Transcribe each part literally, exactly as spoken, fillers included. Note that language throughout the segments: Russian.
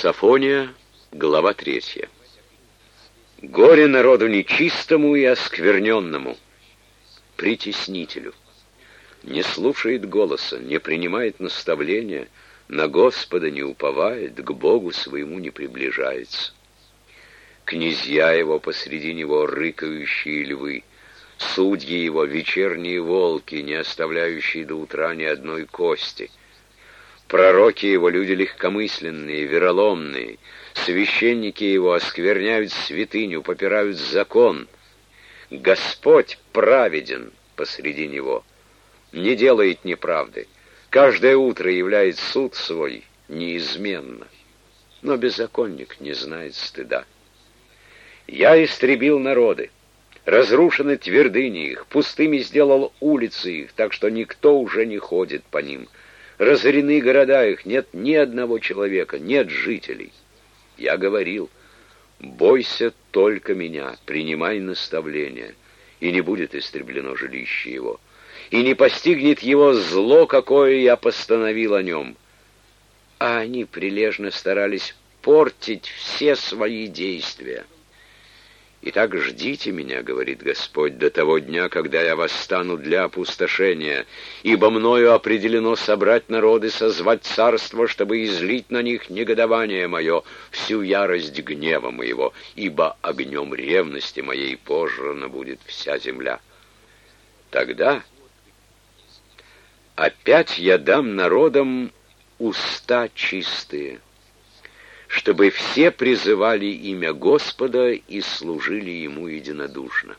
Сафония, глава третья. Горе народу нечистому и оскверненному, притеснителю. Не слушает голоса, не принимает наставления, на Господа не уповает, к Богу своему не приближается. Князья его посреди него рыкающие львы, судьи его вечерние волки, не оставляющие до утра ни одной кости. Пророки его люди легкомысленные, вероломные, священники его оскверняют святыню, попирают закон. Господь праведен посреди него, не делает неправды, каждое утро являет суд свой неизменно, но беззаконник не знает стыда. Я истребил народы, разрушены твердыни их, пустыми сделал улицы их, так что никто уже не ходит по ним. Разорены города их, нет ни одного человека, нет жителей. Я говорил: бойся только меня, принимай наставления, и не будет истреблено жилище его, и не постигнет его зло, какое я постановил о нем. А они прилежно старались портить все свои действия. «Итак, ждите меня, — говорит Господь, — до того дня, когда я восстану для опустошения, ибо мною определено собрать народы, созвать царство, чтобы излить на них негодование мое, всю ярость гнева моего, ибо огнем ревности моей пожрана будет вся земля. Тогда опять я дам народам уста чистые, чтобы все призывали имя Господа и служили Ему единодушно.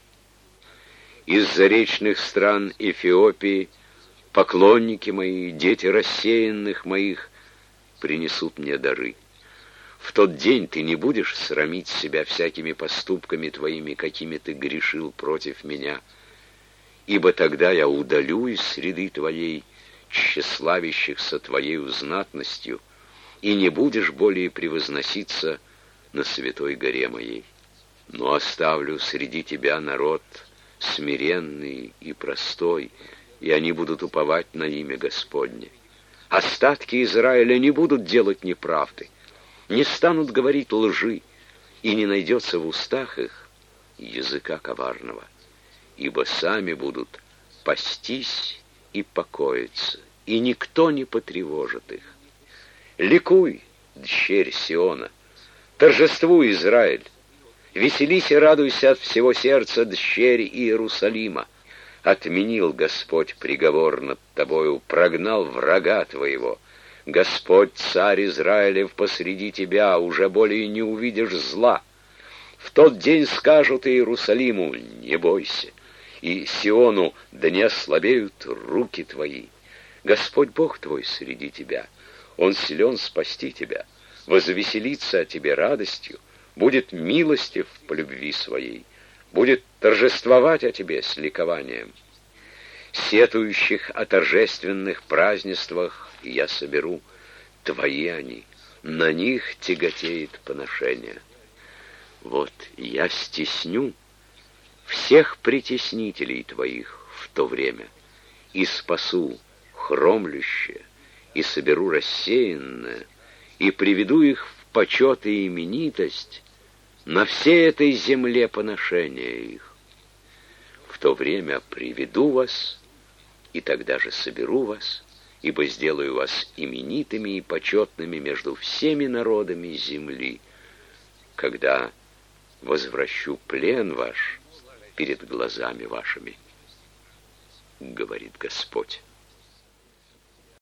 Из заречных стран Эфиопии поклонники мои, дети рассеянных моих, принесут мне дары. В тот день ты не будешь срамить себя всякими поступками твоими, какими ты грешил против меня, ибо тогда я удалю из среды твоей тщеславящихся твоею знатностью, и не будешь более превозноситься на святой горе моей. Но оставлю среди тебя народ смиренный и простой, и они будут уповать на имя Господне. Остатки Израиля не будут делать неправды, не станут говорить лжи, и не найдется в устах их языка коварного, ибо сами будут пастись и покоиться, и никто не потревожит их. Ликуй, дщерь Сиона, торжествуй, Израиль, веселись и радуйся от всего сердца, дщерь Иерусалима. Отменил Господь приговор над тобою, прогнал врага твоего. Господь, царь Израилев, посреди тебя, уже более не увидишь зла. В тот день скажут Иерусалиму: не бойся, и Сиону: да не ослабеют руки твои. Господь Бог твой среди тебя, Он силен спасти тебя, возвеселится о тебе радостью, будет милостив по любви своей, будет торжествовать о тебе с ликованием. Сетующих о торжественных празднествах я соберу, твои они, на них тяготеет поношение. Вот я стесню всех притеснителей твоих в то время и спасу хромлющее, и соберу рассеянное, и приведу их в почет и именитость на всей этой земле поношения их. В то время приведу вас, и тогда же соберу вас, ибо сделаю вас именитыми и почетными между всеми народами земли, когда возвращу плен ваш перед глазами вашими, говорит Господь.